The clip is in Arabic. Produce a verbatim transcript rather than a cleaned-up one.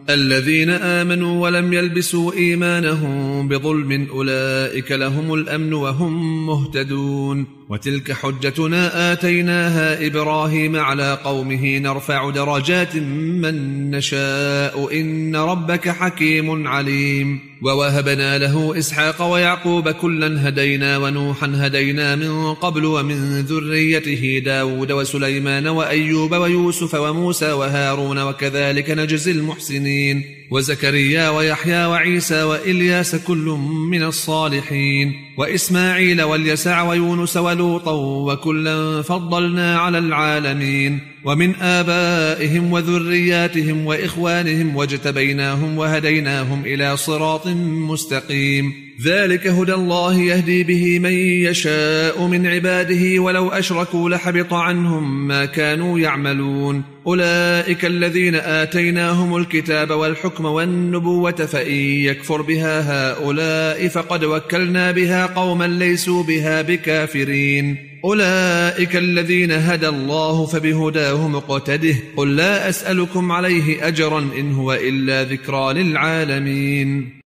الذين آمنوا ولم يلبسوا إيمانهم بظلم أولئك لهم الأمن وهم مهتدون. وتلك حجتنا آتيناها إبراهيم على قومه نرفع درجات من نشاء إن ربك حكيم عليم. ووهبنا له إسحاق ويعقوب كلا هدينا ونوحا هدينا من قبل ومن ذريته داود وسليمان وأيوب ويوسف وموسى وهارون وكذلك نجزي المحسنين. وزكريا ويحيى وعيسى وإلياس كل من الصالحين. وإسماعيل واليسع ويونس ولوطا وكلا فضلنا على العالمين. ومن آبائهم وذرياتهم وإخوانهم واجتبيناهم وهديناهم إلى صراط مستقيم. ذلك هدى الله يهدي به من يشاء من عباده ولو أشركوا لحبط عنهم ما كانوا يعملون. أولئك الذين آتيناهم الكتاب والحكم والنبوة فإن يكفر بها هؤلاء فقد وكلنا بها قوما ليسوا بها بكافرين. أولئك الذين هدى الله فبهداه مقتده. قل لا أسألكم عليه أجرا إن هو إلا ذكرى للعالمين.